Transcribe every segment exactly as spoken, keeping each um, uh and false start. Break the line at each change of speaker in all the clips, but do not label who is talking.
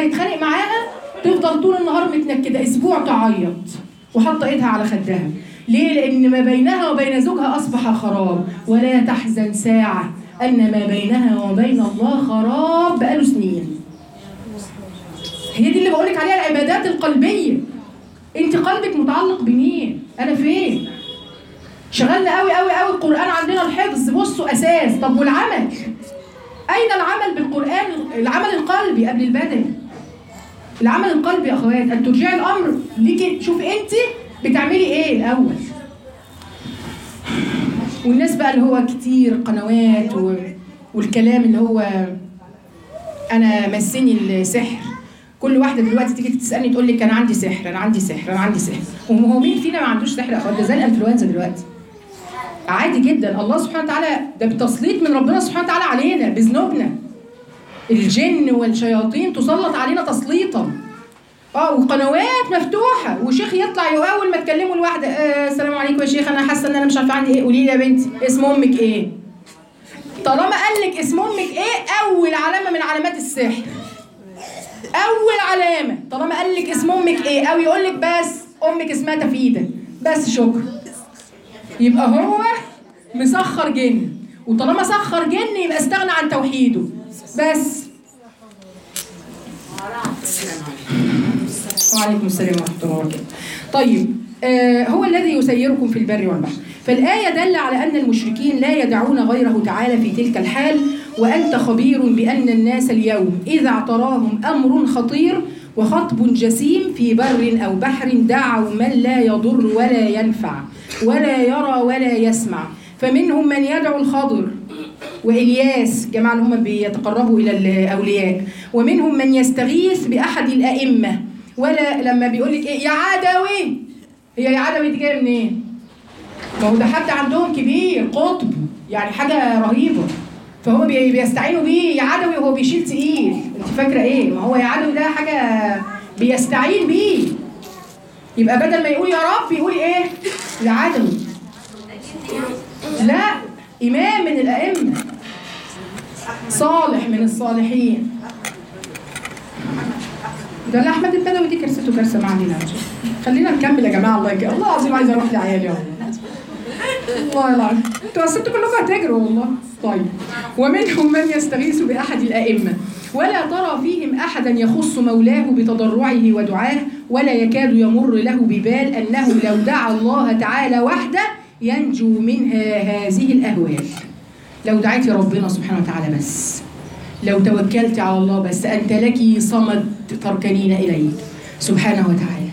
جوزها يتخانق معاها تفضل طول النهار متنكده، اسبوع تعيط وحاطه ايدها على خدها. ليه؟ لان ما بينها وبين زوجها اصبح خراب. ولا تحزن ساعه ان ما بينها وبين الله خراب بقاله سنين. هي دي اللي بقولك عليها العبادات القلبيه. انت قلبك متعلق بمين؟ انا فين؟ شغلنا قوي قوي قوي القران، عندنا الحفظ بصوا اساس. طب والعمل؟ اين العمل بالقران؟ العمل القلبي قبل البدني. العمل القلبي يا اخوات، ان ترجعي الامر ليكي. شوفي انت بتعملي ايه الاول. والناس بقى اللي هو كتير قنوات و... والكلام اللي هو انا مسني السحر. كل واحده دلوقتي تيجي تسالني تقول لك انا عندي سحر، انا عندي سحر، انا عندي سحر. وهو مين فينا ما عندوش سحر يا اخوات؟ ده زي الانفلونزا دلوقتي. عادي جدا. الله سبحانه وتعالى ده بتسليط من ربنا سبحانه وتعالى علينا بذنوبنا. الجن والشياطين تسلط علينا تسليطا. اه وقنوات مفتوحه، وشيخ يطلع اول ما تكلموا الواحده آه السلام عليكم يا شيخ، انا حاسه ان انا مش عارفه عندي ايه. قولي لي يا بنتي اسم امك ايه؟ طالما قال لك اسم امك ايه، اول علامه من علامات السحر. اول علامه طالما قال لك اسم امك ايه، او يقول لك بس امك اسمها تفيده بس، شكرا. يبقى هو مسخر جن، وطالما سخر جن يبقى استغنى عن توحيده بس. وعليكم السلام ورحمه الله وبركاته. طيب آه هو الذي يسيركم في البر والبحر. فالآية دل على أن المشركين لا يدعون غيره تعالى في تلك الحال. وأنت خبير بأن الناس اليوم إذا اعتراهم أمر خطير وخطب جسيم في بر أو بحر دعوا من لا يضر ولا ينفع ولا يرى ولا يسمع. فمنهم من يدعو الخضر وإلياس، جماعة هم بيتقربوا إلى الأولياء. ومنهم من يستغيث بأحد الأئمة. ولا لما بيقول لك إيه يا عدوي، هي يا عدوي دي جاية منين؟ ما هو ده حد عندهم كبير قطب، يعني حاجة رهيبة، فهم بيستعينوا بيه يا عدوي وهو بيشيل تقيل. انت فاكرة ايه؟ ما هو يا عدوي ده حاجة بيستعين بيه. يبقى بدل ما يقول يا رب يقول ايه؟ يا عدوي. لا، إمام من الأئمة، صالح من الصالحين. ده لا أحمد البدوي دي كرسته كرسة ما علينا. خلينا نكمل يا جماعة. الله يجي. الله العظيم عايزة أروح لعيالي والله العظيم. انتوا أصلتوا كلكم هتجروا والله. طيب ومنهم من يستغيث بأحد الأئمة ولا ترى فيهم أحدا يخص مولاه بتضرعه ودعاه ولا يكاد يمر له ببال أنه لو دعا الله تعالى وحده ينجو منها هذه الأهوال. لو دعيتي ربنا سبحانه وتعالى بس، لو توكلت على الله بس، أنت لك صمد تركنين إليه سبحانه وتعالى.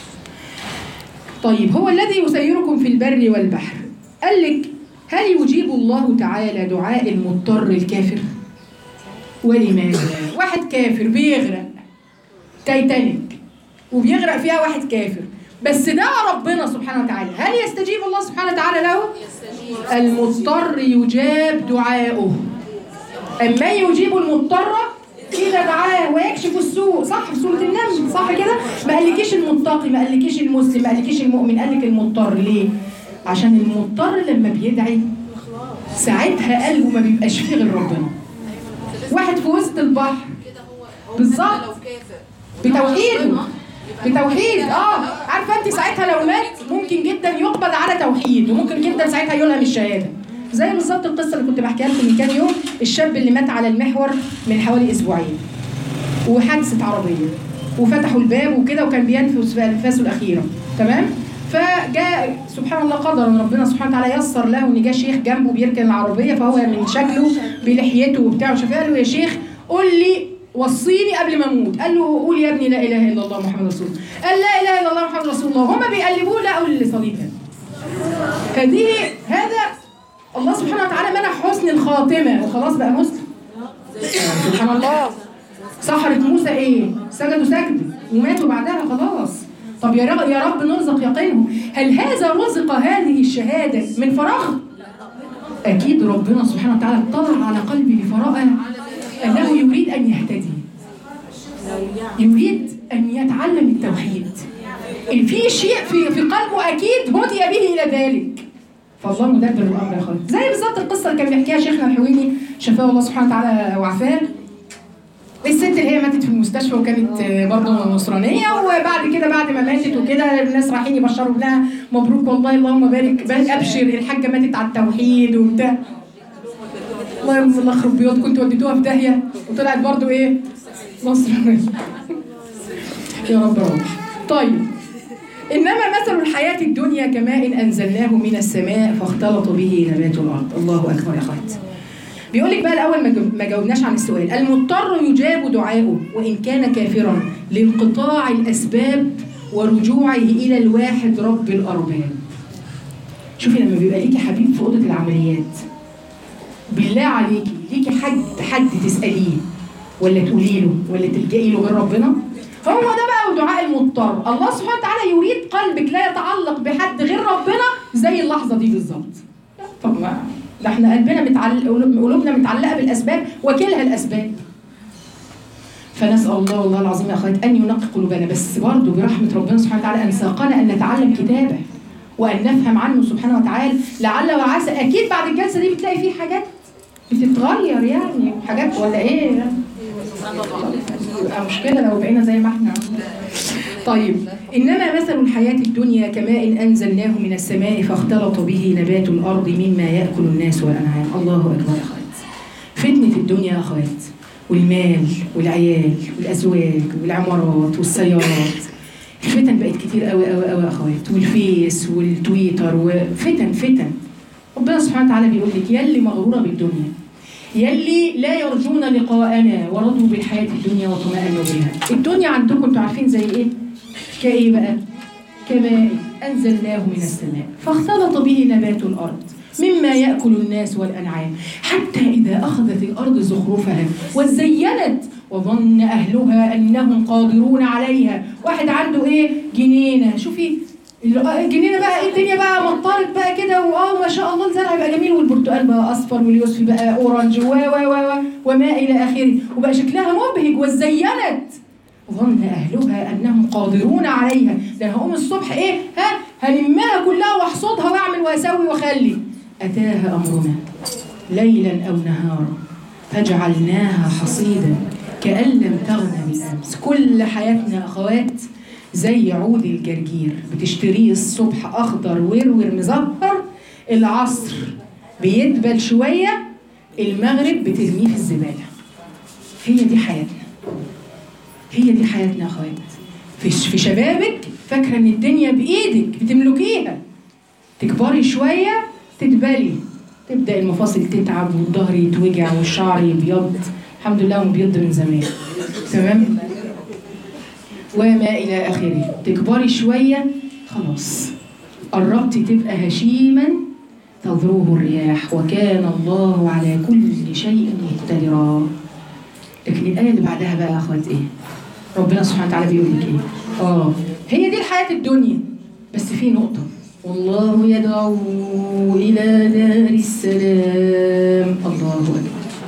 طيب هو الذي يسيركم في البر والبحر. قال لك هل يجيب الله تعالى دعاء المضطر الكافر؟ ولماذا؟ واحد كافر بيغرق تايتانيك وبيغرق فيها واحد كافر، بس دعا ربنا سبحانه وتعالى، هل يستجيب الله سبحانه وتعالى له؟ المضطر يجاب دعاؤه. أما يجيب المضطر إذا دعاه ويكشف السوء، صح؟ في سورة النمل صح كده؟ ما قالكيش المتقي، ما قالكيش المسلم، ما قالكيش المؤمن، قالك المضطر. ليه؟ عشان المضطر لما بيدعي ساعتها قلبه ما بيبقاش فيه غير ربنا. واحد في وسط البحر بالظبط بتوحيده، بتوحيد. اه عارفه انت ساعتها لو مات ممكن جدا يقبض على توحيد، وممكن جدا ساعتها يلهم الشهاده. زي بالظبط القصه اللي كنت بحكيها لكم من كام يوم، الشاب اللي مات على المحور من حوالي اسبوعين وحادثه عربيه وفتحوا الباب وكده وكان بينفس في انفاسه الاخيره، تمام؟ فجاء سبحان الله قدر ان ربنا سبحانه وتعالى يسر له ان جه شيخ جنبه بيركن العربيه، فهو من شكله بلحيته وبتاع وشاف، قال له يا شيخ قول لي وصيني قبل ما اموت. قال له قول يا ابني لا اله الا الله محمد رسول الله. قال لا اله الا الله محمد رسول الله. هما بيقلبوه لقوا الصليب هنا. هذه هذا الله سبحانه وتعالى منح حسن الخاتمه وخلاص بقى مسلم. سبحان الله. سحرة موسى ايه؟ سجدوا سجد وماتوا بعدها خلاص. طب يا رب يا رب نرزق يقينهم. هل هذا رزق هذه الشهاده من فراغ؟ اكيد ربنا سبحانه وتعالى اطلع على قلبي بفراغ انه يريد ان يهتدي، يريد ان يتعلم التوحيد. إن في شيء في في قلبه اكيد هدي به الى ذلك. فالله مدبر الامر يا اخوان. زي بالظبط القصه اللي كان بيحكيها شيخنا الحويني شفاه الله سبحانه وتعالى وعافاه. الست اللي هي ماتت في المستشفى وكانت برضه نصرانيه، وبعد كده بعد ما ماتت وكده الناس رايحين يبشروا لها مبروك والله اللهم بارك بارك ابشر الحاجه ماتت على التوحيد وبتاع. الله الله يخرب بيوتكم انتوا وديتوها في داهيه وطلعت برضه ايه؟ نصرانيه. يا رب روح. طيب انما مثل الحياه الدنيا كماء انزلناه من السماء فاختلط به نبات الارض. الله اكبر يا اخوات. بيقول لك بقى الاول ما جاوبناش عن السؤال، المضطر يجاب دعاؤه وان كان كافرا لانقطاع الاسباب ورجوعه الى الواحد رب الارباب. شوفي لما بيبقى ليكي حبيب في اوضه العمليات، بالله عليكي ليكي حد حد تساليه ولا تقولي له ولا تلجئي له غير ربنا؟ هو ده بقى دعاء المضطر. الله سبحانه وتعالى يريد قلبك لا يتعلق بحد غير ربنا زي اللحظه دي بالظبط. طب ما ده احنا قلبنا متعلق، قلوبنا متعلقه بالاسباب وكلها الاسباب. فنسال الله والله العظيم يا اخوات ان ينقي قلوبنا، بس برضه برحمه ربنا سبحانه وتعالى ان ساقنا ان نتعلم كتابه وان نفهم عنه سبحانه وتعالى. لعل وعسى اكيد بعد الجلسه دي بتلاقي فيه حاجات بتتغير يعني، حاجات ولا ايه يعني؟ يبقى مشكله لو بقينا زي ما احنا. طيب انما مثل الحياه الدنيا كماء انزلناه من السماء فاختلط به نبات الارض مما ياكل الناس والانعام. الله اكبر يا اخوات. فتنه الدنيا يا اخوات، والمال والعيال والازواج والعمارات والسيارات، الفتن بقت كتير قوي قوي قوي يا اخوات، والفيس والتويتر وفتن فتن. ربنا سبحانه وتعالى بيقول لك يلي مغروره بالدنيا، يلي لا يرجون لقاءنا ورضوا بالحياه الدنيا واطمأنوا بها. الدنيا عندكم انتوا عارفين زي ايه؟ كايه بقى؟ كماء انزلناه من السماء فاختلط به نبات الارض مما ياكل الناس والانعام حتى اذا اخذت الارض زخرفها وزينت وظن اهلها انهم قادرون عليها. واحد عنده ايه؟ جنينه. شوفي الجنينه بقى ايه، الدنيا بقى مطرت بقى كده، واه ما شاء الله الزرع بقى جميل، والبرتقال بقى اصفر واليوسفي بقى اورنج و و و وما الى اخره، وبقى شكلها مبهج. وزينت ظن اهلها انهم قادرون عليها. ده انا هقوم الصبح ايه؟ ها هلمها كلها واحصدها واعمل واسوي واخلي. اتاها امرنا ليلا او نهارا فجعلناها حصيدا كأن لم تغن بالامس. كل حياتنا اخوات زي عود الجرجير، بتشتريه الصبح اخضر ورور مزهر، العصر بيدبل شويه، المغرب بترميه في الزباله. هي دي حياتنا، هي دي حياتنا يا اخوات. في في شبابك فاكره ان الدنيا بايدك بتملكيها، تكبري شويه تدبلي، تبدا المفاصل تتعب والظهر يتوجع والشعر يبيض. الحمد لله مبيض من زمان، تمام، وما الى اخره. تكبري شويه خلاص قربتي تبقى هشيما تذروه الرياح وكان الله على كل شيء مقتدرا. لكن الايه اللي بعدها بقى يا اخوات ايه؟ ربنا سبحانه وتعالى بيقول لك ايه؟ اه هي دي الحياه الدنيا، بس في نقطه، والله يدعو الى دار السلام. الله اكبر.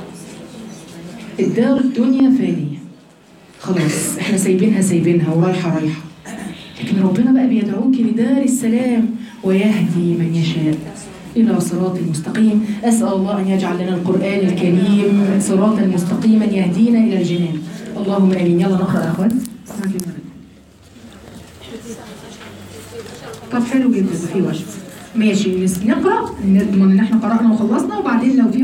الدار الدنيا فانيه خلاص، احنا سايبينها سايبينها ورايحه رايحه، لكن ربنا بقى بيدعوك لدار السلام ويهدي من يشاء الى صراط مستقيم. اسال الله ان يجعل لنا القران الكريم صراطا مستقيما يهدينا الى الجنان. اللهم امين. يلا نقرا يا اخوات. طب حلو جدا، في وقت ماشي نقرا نضمن ان احنا قرانا وخلصنا، وبعدين لو في